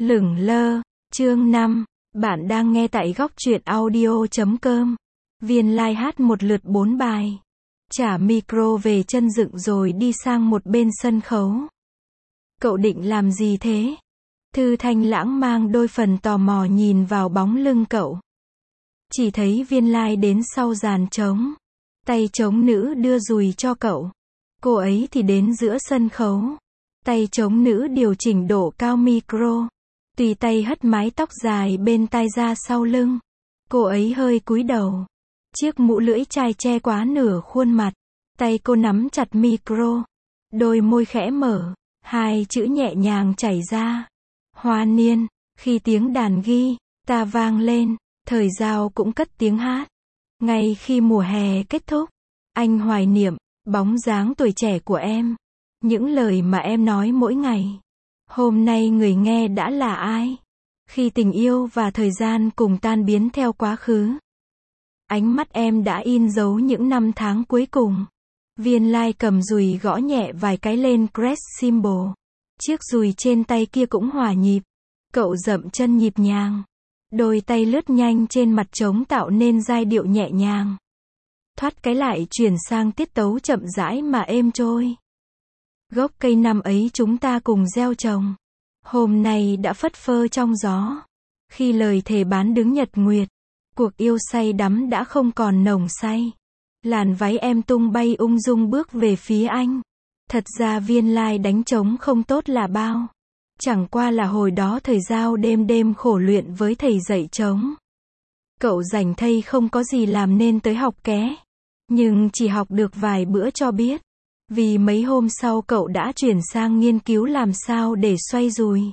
Lửng lơ, chương 5, bạn đang nghe tại góc truyện audio.com. Viên Lai hát một lượt 4 bài. Trả micro về chân dựng rồi đi sang một bên sân khấu. Cậu định làm gì thế? Thư Thanh Lãng mang đôi phần tò mò nhìn vào bóng lưng cậu. Chỉ thấy Viên Lai đến sau dàn trống. Tay trống nữ đưa dùi cho cậu. Cô ấy thì đến giữa sân khấu. Tay trống nữ điều chỉnh độ cao micro. Tùy tay hất mái tóc dài bên tai ra sau lưng. Cô ấy hơi cúi đầu. Chiếc mũ lưỡi chai che quá nửa khuôn mặt. Tay cô nắm chặt micro. Đôi môi khẽ mở. Hai chữ nhẹ nhàng chảy ra. Hoa niên. Khi tiếng đàn guitar vang lên, Thời Giao cũng cất tiếng hát. Ngay khi mùa hè kết thúc, anh hoài niệm bóng dáng tuổi trẻ của em. Những lời mà em nói mỗi ngày. Hôm nay người nghe đã là ai? Khi tình yêu và thời gian cùng tan biến theo quá khứ. Ánh mắt em đã in dấu những năm tháng cuối cùng. Viên Lai cầm dùi gõ nhẹ vài cái lên crash cymbal. Chiếc dùi trên tay kia cũng hòa nhịp. Cậu dậm chân nhịp nhàng. Đôi tay lướt nhanh trên mặt trống tạo nên giai điệu nhẹ nhàng. Thoát cái lại chuyển sang tiết tấu chậm rãi mà êm trôi. Gốc cây năm ấy chúng ta cùng gieo trồng. Hôm nay đã phất phơ trong gió. Khi lời thề bán đứng nhật nguyệt. Cuộc yêu say đắm đã không còn nồng say. Làn váy em tung bay ung dung bước về phía anh. Thật ra Viên Lai đánh trống không tốt là bao. Chẳng qua là hồi đó Thời Giao đêm đêm khổ luyện với thầy dạy trống. Cậu rảnh thây không có gì làm nên tới học ké. Nhưng chỉ học được vài bữa cho biết. Vì mấy hôm sau cậu đã chuyển sang nghiên cứu làm sao để xoay dùi.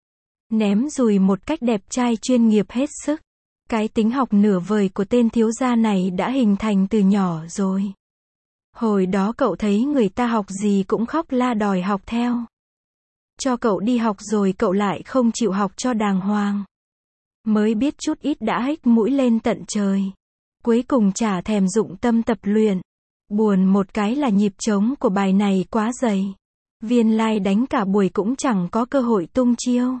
Ném dùi một cách đẹp trai chuyên nghiệp hết sức. Cái tính học nửa vời của tên thiếu gia này đã hình thành từ nhỏ rồi. Hồi đó cậu thấy người ta học gì cũng khóc la đòi học theo. Cho cậu đi học rồi cậu lại không chịu học cho đàng hoàng. Mới biết chút ít đã hếch mũi lên tận trời. Cuối cùng chả thèm dụng tâm tập luyện. Buồn một cái là nhịp trống của bài này quá dày. Viên Lai đánh cả buổi cũng chẳng có cơ hội tung chiêu.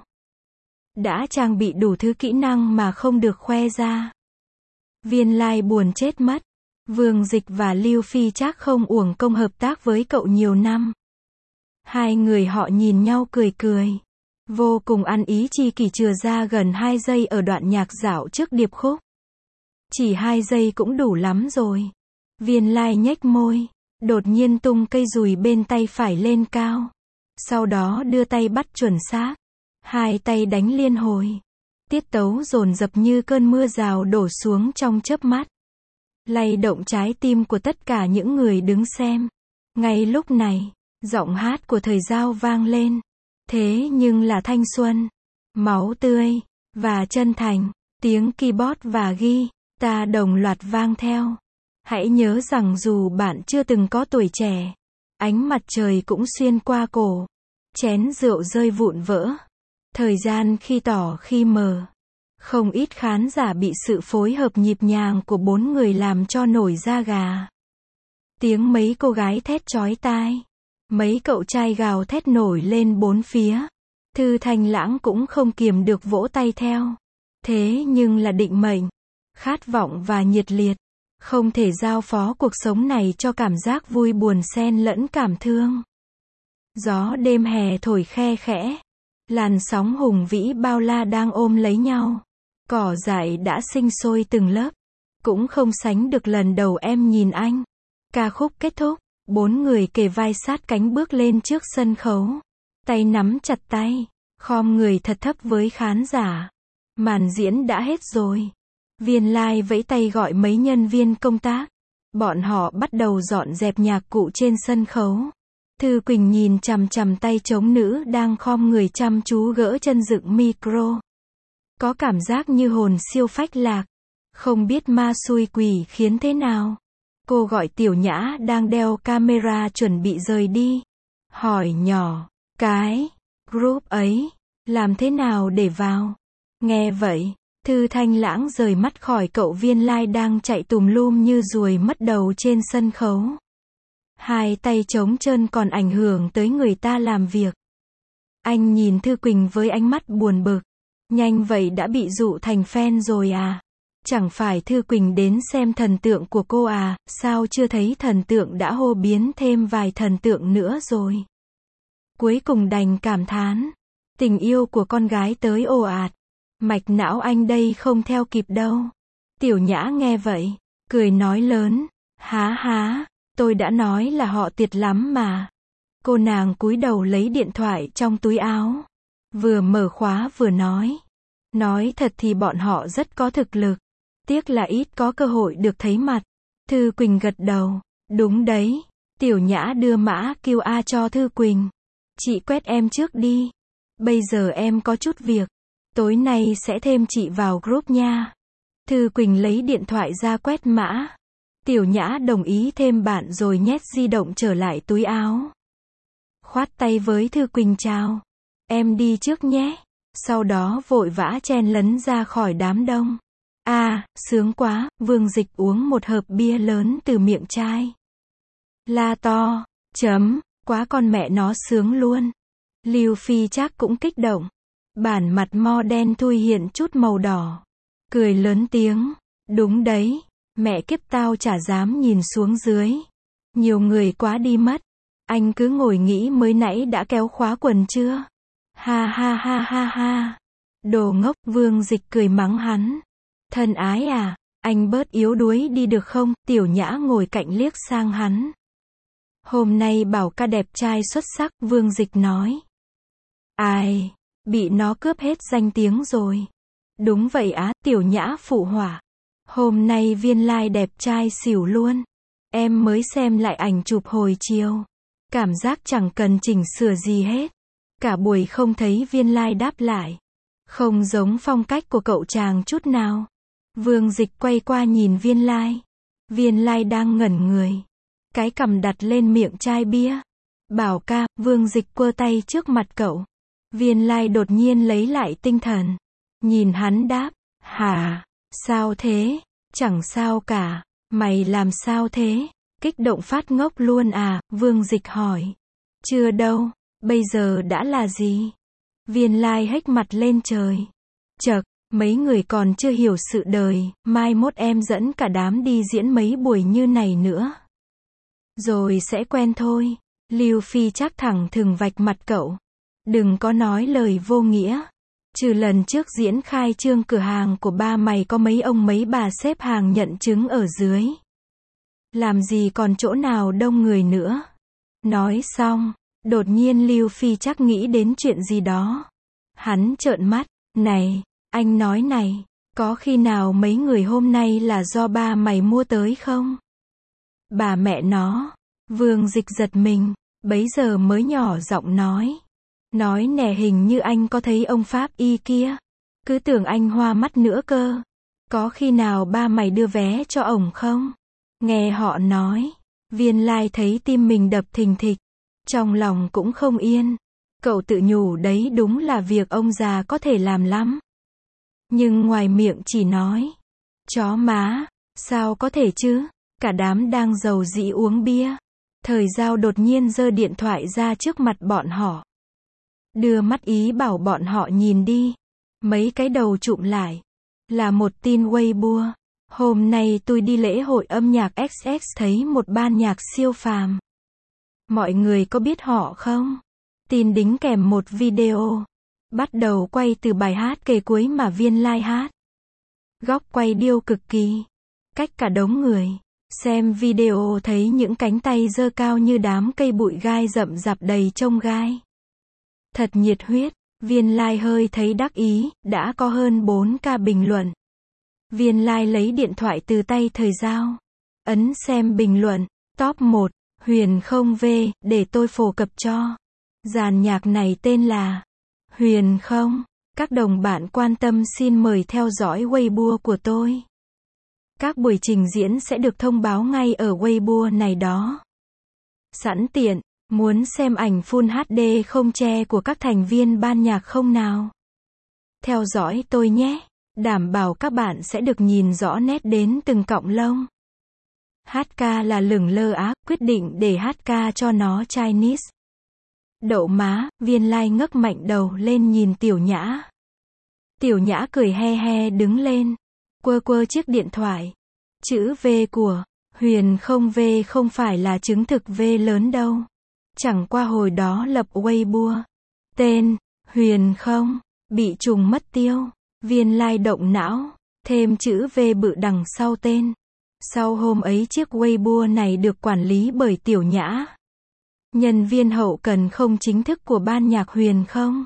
Đã trang bị đủ thứ kỹ năng mà không được khoe ra. Viên Lai buồn chết mất. Vương Dịch và Lưu Phi Trác không uổng công hợp tác với cậu nhiều năm. Hai người họ nhìn nhau cười cười. Vô cùng ăn ý chi kỷ chừa ra gần 2 giây ở đoạn nhạc dạo trước điệp khúc. Chỉ 2 giây cũng đủ lắm rồi. Viên Lai nhếch môi. Đột nhiên tung cây dùi bên tay phải lên cao. Sau đó đưa tay bắt chuẩn xác. Hai tay đánh liên hồi. Tiết tấu dồn dập như cơn mưa rào đổ xuống trong chớp mắt. Lay động trái tim của tất cả những người đứng xem. Ngay lúc này, giọng hát của Thời Giao vang lên. Thế nhưng là thanh xuân, máu tươi, và chân thành. Tiếng keyboard và guitar đồng loạt vang theo. Hãy nhớ rằng dù bạn chưa từng có tuổi trẻ, ánh mặt trời cũng xuyên qua cổ. Chén rượu rơi vụn vỡ. Thời gian khi tỏ khi mờ. Không ít khán giả bị sự phối hợp nhịp nhàng của 4 người làm cho nổi da gà. Tiếng mấy cô gái thét chói tai. Mấy cậu trai gào thét nổi lên bốn phía. Thư Thanh Lãng cũng không kiềm được vỗ tay theo. Thế nhưng là định mệnh, khát vọng và nhiệt liệt. Không thể giao phó cuộc sống này cho cảm giác vui buồn xen lẫn cảm thương. Gió đêm hè thổi khe khẽ. Làn sóng hùng vĩ bao la đang ôm lấy nhau. Cỏ dại đã sinh sôi từng lớp. Cũng không sánh được lần đầu em nhìn anh. Ca khúc kết thúc. 4 người kề vai sát cánh bước lên trước sân khấu. Tay nắm chặt tay. Khom người thật thấp với khán giả. Màn diễn đã hết rồi. Viên Lai vẫy tay gọi mấy nhân viên công tác. Bọn họ bắt đầu dọn dẹp nhạc cụ trên sân khấu. Thư Quỳnh nhìn chằm chằm tay trống nữ đang khom người chăm chú gỡ chân dựng micro. Có cảm giác như hồn siêu phách lạc. Không biết ma xui quỷ khiến thế nào. Cô gọi Tiểu Nhã đang đeo camera chuẩn bị rời đi. Hỏi nhỏ, cái group ấy, làm thế nào để vào? Nghe vậy, Thư Thanh Lãng rời mắt khỏi cậu Viên Lai đang chạy tùm lum như ruồi mất đầu trên sân khấu. Hai tay trống trơn còn ảnh hưởng tới người ta làm việc. Anh nhìn Thư Quỳnh với ánh mắt buồn bực. Nhanh vậy đã bị dụ thành fan rồi à? Chẳng phải Thư Quỳnh đến xem thần tượng của cô à, sao chưa thấy thần tượng đã hô biến thêm vài thần tượng nữa rồi? Cuối cùng đành cảm thán. Tình yêu của con gái tới ồ ạt. Mạch não anh đây không theo kịp đâu. Tiểu Nhã nghe vậy, cười nói lớn. Há há, tôi đã nói là họ tuyệt lắm mà. Cô nàng cúi đầu lấy điện thoại trong túi áo. Vừa mở khóa vừa nói. Nói thật thì bọn họ rất có thực lực. Tiếc là ít có cơ hội được thấy mặt. Thư Quỳnh gật đầu. Đúng đấy. Tiểu Nhã đưa mã QR cho Thư Quỳnh. Chị quét em trước đi. Bây giờ em có chút việc. Tối nay sẽ thêm chị vào group nha. Thư Quỳnh lấy điện thoại ra quét mã. Tiểu Nhã đồng ý thêm bạn rồi nhét di động trở lại túi áo. Khoát tay với Thư Quỳnh chào. Em đi trước nhé. Sau đó vội vã chen lấn ra khỏi đám đông. À, sướng quá, Vương Dịch uống một hộp bia lớn từ miệng chai. La to, quá con mẹ nó sướng luôn. Lưu Phi Trác cũng kích động. Bản mặt mo đen thui hiện chút màu đỏ. Cười lớn tiếng. Đúng đấy, mẹ kiếp tao chả dám nhìn xuống dưới. Nhiều người quá đi mất. Anh cứ ngồi nghĩ mới nãy đã kéo khóa quần chưa? Ha ha ha ha ha. Đồ ngốc, Vương Dịch cười mắng hắn. Thân ái à, anh bớt yếu đuối đi được không? Tiểu Nhã ngồi cạnh liếc sang hắn. Hôm nay bảo ca đẹp trai xuất sắc, Vương Dịch nói. Ai, bị nó cướp hết danh tiếng rồi. Đúng vậy á, Tiểu Nhã phụ họa. Hôm nay Viên Lai đẹp trai xỉu luôn. Em mới xem lại ảnh chụp hồi chiều. Cảm giác chẳng cần chỉnh sửa gì hết. Cả buổi không thấy Viên Lai đáp lại. Không giống phong cách của cậu chàng chút nào. Vương Dịch quay qua nhìn Viên Lai. Viên Lai đang ngẩn người. Cái cằm đặt lên miệng chai bia. Bảo ca, Vương Dịch quơ tay trước mặt cậu. Viên Lai đột nhiên lấy lại tinh thần. Nhìn hắn đáp. Hả? Sao thế? Chẳng sao cả. Mày làm sao thế? Kích động phát ngốc luôn à? Vương Dịch hỏi. Chưa đâu. Bây giờ đã là gì? Viên Lai hếch mặt lên trời. Chậc, mấy người còn chưa hiểu sự đời, mai mốt em dẫn cả đám đi diễn mấy buổi như này nữa. Rồi sẽ quen thôi. Lưu Phi Trác thẳng thừng vạch mặt cậu. Đừng có nói lời vô nghĩa. Trừ lần trước diễn khai trương cửa hàng của ba mày có mấy ông mấy bà xếp hàng nhận chứng ở dưới. Làm gì còn chỗ nào đông người nữa. Nói xong, đột nhiên Lưu Phi Trác nghĩ đến chuyện gì đó. Hắn trợn mắt. Này, anh nói này, có khi nào mấy người hôm nay là do ba mày mua tới không? Bà mẹ nó. Vương Dịch giật mình, bấy giờ mới nhỏ giọng nói. Nói nè, hình như anh có thấy ông Pháp Y kia. Cứ tưởng anh hoa mắt nữa cơ. Có khi nào ba mày đưa vé cho ổng không? Nghe họ nói, Viên Lai thấy tim mình đập thình thịch. Trong lòng cũng không yên. Cậu tự nhủ đấy đúng là việc ông già có thể làm lắm. Nhưng ngoài miệng chỉ nói. Chó má, sao có thể chứ? Cả đám đang rầu rĩ uống bia. Thời Giao đột nhiên giơ điện thoại ra trước mặt bọn họ. Đưa mắt ý bảo bọn họ nhìn đi. Mấy cái đầu chụm lại. Là một tin Weibo. Hôm nay tôi đi lễ hội âm nhạc XX thấy một ban nhạc siêu phàm. Mọi người có biết họ không? Tin đính kèm một video. Bắt đầu quay từ bài hát kề cuối mà Viên Lai hát. Góc quay điêu cực kỳ. Cách cả đống người. Xem video thấy những cánh tay giơ cao như đám cây bụi gai rậm rạp đầy chông gai. Thật nhiệt huyết. Viên Lai hơi thấy đắc ý, đã có hơn 4k bình luận. Viên Lai lấy điện thoại từ tay Thời Giao. Ấn xem bình luận. Top 1. Huyền không V, để tôi phổ cập cho. Dàn nhạc này tên là Huyền không. Các đồng bạn quan tâm xin mời theo dõi Weibo của tôi. Các buổi trình diễn sẽ được thông báo ngay ở Weibo này đó. Sẵn tiện, muốn xem ảnh Full HD không che của các thành viên ban nhạc không nào? Theo dõi tôi nhé, đảm bảo các bạn sẽ được nhìn rõ nét đến từng cọng lông. HK là lửng lơ á, quyết định để HK cho nó Chinese. Đậu má, Viên Lai ngước mạnh đầu lên nhìn Tiểu Nhã. Tiểu Nhã cười he he đứng lên, quơ quơ chiếc điện thoại. Chữ V của Huyền không V không phải là chứng thực V lớn đâu. Chẳng qua hồi đó lập Weibo. Tên, Huyền không, bị trùng mất tiêu. Viên Lai động não, thêm chữ V bự đằng sau tên. Sau hôm ấy chiếc Weibo này được quản lý bởi Tiểu Nhã. Nhân viên hậu cần không chính thức của ban nhạc Huyền không.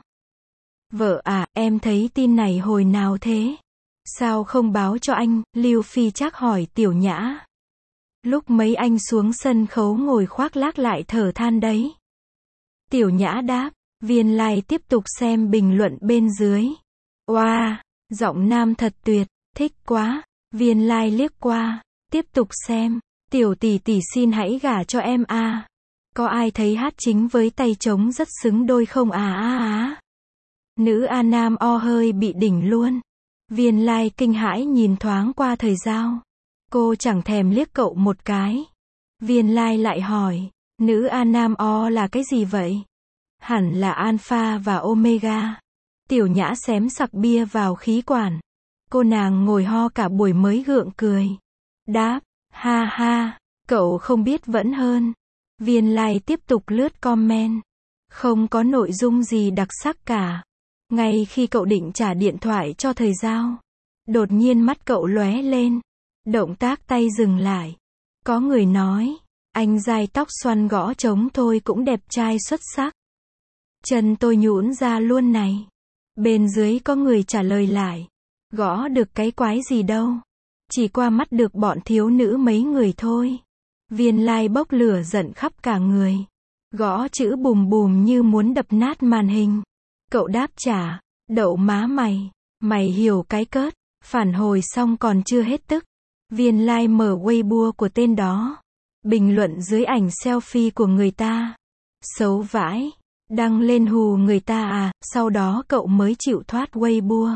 Vợ à, em thấy tin này hồi nào thế? Sao không báo cho anh? Lưu Phi Trác hỏi Tiểu Nhã. Lúc mấy anh xuống sân khấu ngồi khoác lác lại thở than đấy. Tiểu Nhã đáp. Viên Lai tiếp tục xem bình luận bên dưới. Wow, giọng nam thật tuyệt, thích quá. Viên Lai liếc qua, tiếp tục xem. Tiểu tỷ tỷ xin hãy gả cho em a. Có ai thấy hát chính với tay trống rất xứng đôi không à? Nữ a nam o hơi bị đỉnh luôn. Viên Lai kinh hãi nhìn thoáng qua Thời Giao. Cô chẳng thèm liếc cậu một cái. Viên Lai lại hỏi, nữ a nam o là cái gì vậy? Hẳn là alpha và omega. Tiểu Nhã xém sặc bia vào khí quản. Cô nàng ngồi ho cả buổi mới gượng cười. Đáp, ha ha, cậu không biết vẫn hơn. Viên Lai tiếp tục lướt comment. Không có nội dung gì đặc sắc cả. Ngay khi cậu định trả điện thoại cho Thời Giao, đột nhiên mắt cậu lóe lên. Động tác tay dừng lại. Có người nói, anh dai tóc xoăn gõ trống thôi cũng đẹp trai xuất sắc. Chân tôi nhũn ra luôn này. Bên dưới có người trả lời lại. Gõ được cái quái gì đâu. Chỉ qua mắt được bọn thiếu nữ mấy người thôi. Viên Lai bốc lửa giận khắp cả người. Gõ chữ bùm bùm như muốn đập nát màn hình. Cậu đáp trả, đậu má mày. Mày hiểu cái cớt. Phản hồi xong còn chưa hết tức. Viên Lai mở Weibo của tên đó. Bình luận dưới ảnh selfie của người ta. Xấu vãi. Đăng lên hù người ta à, sau đó cậu mới chịu thoát Weibo.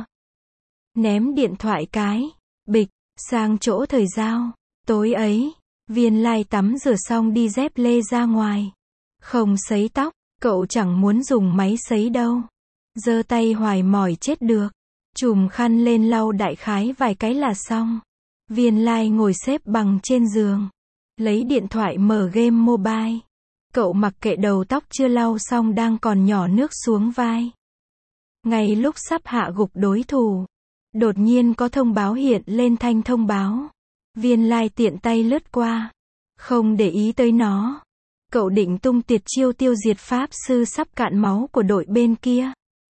Ném điện thoại cái, bịch, sang chỗ Thời Giao. Tối ấy, Viên Lai tắm rửa xong đi dép lê ra ngoài. Không sấy tóc, cậu chẳng muốn dùng máy sấy đâu. Giơ tay hoài mỏi chết được. Chùm khăn lên lau đại khái vài cái là xong. Viên Lai ngồi xếp bằng trên giường. Lấy điện thoại mở game mobile. Cậu mặc kệ đầu tóc chưa lau xong đang còn nhỏ nước xuống vai. Ngay lúc sắp hạ gục đối thủ, đột nhiên có thông báo hiện lên thanh thông báo. Viên Lai tiện tay lướt qua, không để ý tới nó. Cậu định tung tuyệt chiêu tiêu diệt pháp sư sắp cạn máu của đội bên kia.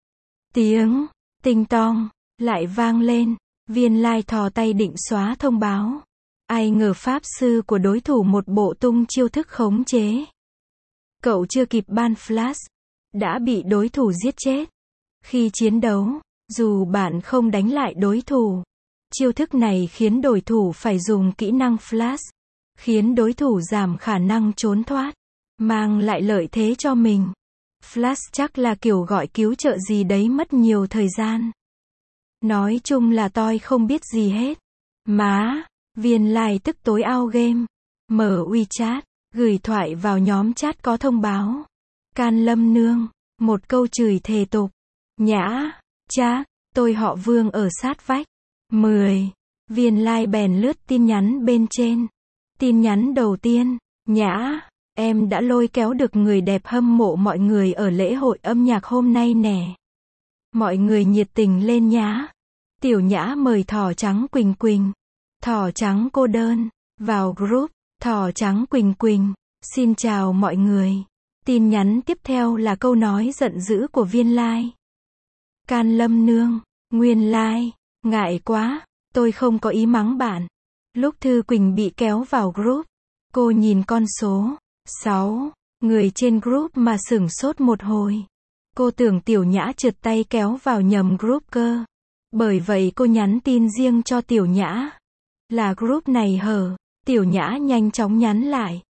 Tiếng tinh tong lại vang lên. Viên Lai thò tay định xóa thông báo. Ai ngờ pháp sư của đối thủ một bộ tung chiêu thức khống chế. Cậu chưa kịp ban flash, đã bị đối thủ giết chết. Khi chiến đấu, dù bạn không đánh lại đối thủ, chiêu thức này khiến đối thủ phải dùng kỹ năng flash, khiến đối thủ giảm khả năng trốn thoát, mang lại lợi thế cho mình. Flash chắc là kiểu gọi cứu trợ gì đấy mất nhiều thời gian. Nói chung là tôi không biết gì hết. Má, Viên Lai tức tối out game, mở WeChat. Gửi thoại vào nhóm chat có thông báo. Can Lâm Nương, một câu chửi thề tục. Nhã, Trác, tôi họ Vương ở sát vách. 10. Viên Lai bèn lướt tin nhắn bên trên. Tin nhắn đầu tiên, Nhã, em đã lôi kéo được người đẹp hâm mộ mọi người ở lễ hội âm nhạc hôm nay nè. Mọi người nhiệt tình lên nhá. Tiểu Nhã mời thỏ trắng Quỳnh Quỳnh. Thỏ trắng cô đơn, vào group. Thỏ trắng Quỳnh Quỳnh, xin chào mọi người. Tin nhắn tiếp theo là câu nói giận dữ của Viên Lai. Can Lâm Nương, nguyên lai, ngại quá, tôi không có ý mắng bạn. Lúc Thư Quỳnh bị kéo vào group, cô nhìn con số 6 người trên group mà sửng sốt một hồi. Cô tưởng Tiểu Nhã trượt tay kéo vào nhầm group cơ. Bởi vậy cô nhắn tin riêng cho Tiểu Nhã. Là group này hở? Tiểu Nhã nhanh chóng nhắn lại.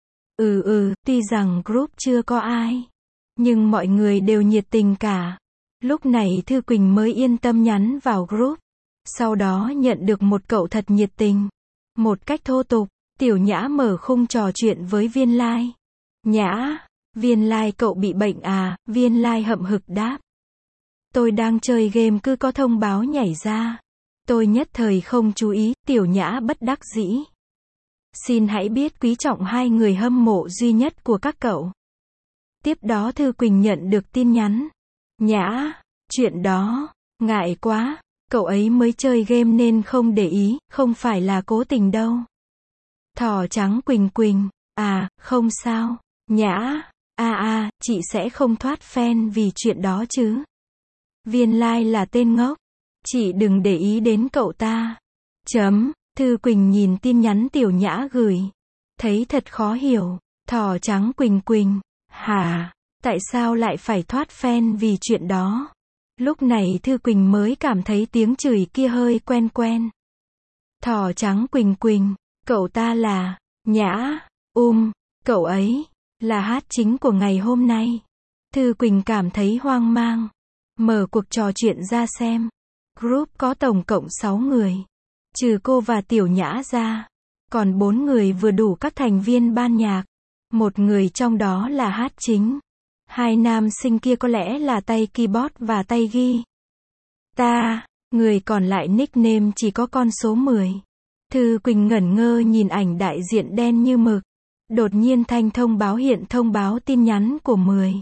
Tuy rằng group chưa có ai, nhưng mọi người đều nhiệt tình cả. Lúc này Thư Quỳnh mới yên tâm nhắn vào group. Sau đó nhận được một cậu thật nhiệt tình. Một cách thô tục, Tiểu Nhã mở khung trò chuyện với Viên Lai. Nhã, Viên Lai cậu bị bệnh à? Viên Lai hậm hực đáp. Tôi đang chơi game cứ có thông báo nhảy ra. Tôi nhất thời không chú ý, Tiểu Nhã bất đắc dĩ. Xin hãy biết quý trọng hai người hâm mộ duy nhất của các cậu. Tiếp đó Thư Quỳnh nhận được tin nhắn. Nhã, chuyện đó, ngại quá, cậu ấy mới chơi game nên không để ý, không phải là cố tình đâu. Thỏ trắng Quỳnh Quỳnh, à, không sao, Nhã, chị sẽ không thoát fan vì chuyện đó chứ. Viên Lai là tên ngốc, chị đừng để ý đến cậu ta. Thư Quỳnh nhìn tin nhắn Tiểu Nhã gửi, thấy thật khó hiểu. Thỏ trắng Quỳnh Quỳnh, hả, tại sao lại phải thoát fan vì chuyện đó? Lúc này Thư Quỳnh mới cảm thấy tiếng chửi kia hơi quen quen. Thỏ trắng Quỳnh Quỳnh, cậu ta là, Nhã, cậu ấy, là hát chính của ngày hôm nay. Thư Quỳnh cảm thấy hoang mang. Mở cuộc trò chuyện ra xem. Group có tổng cộng 6 người. Trừ cô và Tiểu Nhã ra. Còn 4 người vừa đủ các thành viên ban nhạc. Một người trong đó là hát chính. Hai nam sinh kia có lẽ là tay keyboard và tay ghi. Người còn lại nickname chỉ có con số 10. Thư Quỳnh ngẩn ngơ nhìn ảnh đại diện đen như mực. Đột nhiên thanh thông báo hiện thông báo tin nhắn của 10.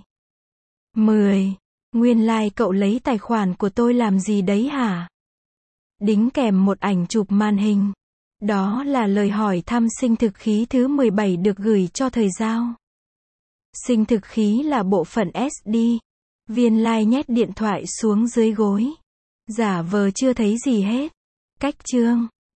Nguyên lai cậu lấy tài khoản của tôi làm gì đấy hả? Đính kèm một ảnh chụp màn hình. Đó là lời hỏi thăm sinh thực khí thứ 17 được gửi cho thời giao. Sinh thực khí là bộ phận SD. Viên Lai nhét điện thoại xuống dưới gối. Giả vờ chưa thấy gì hết. Cách chương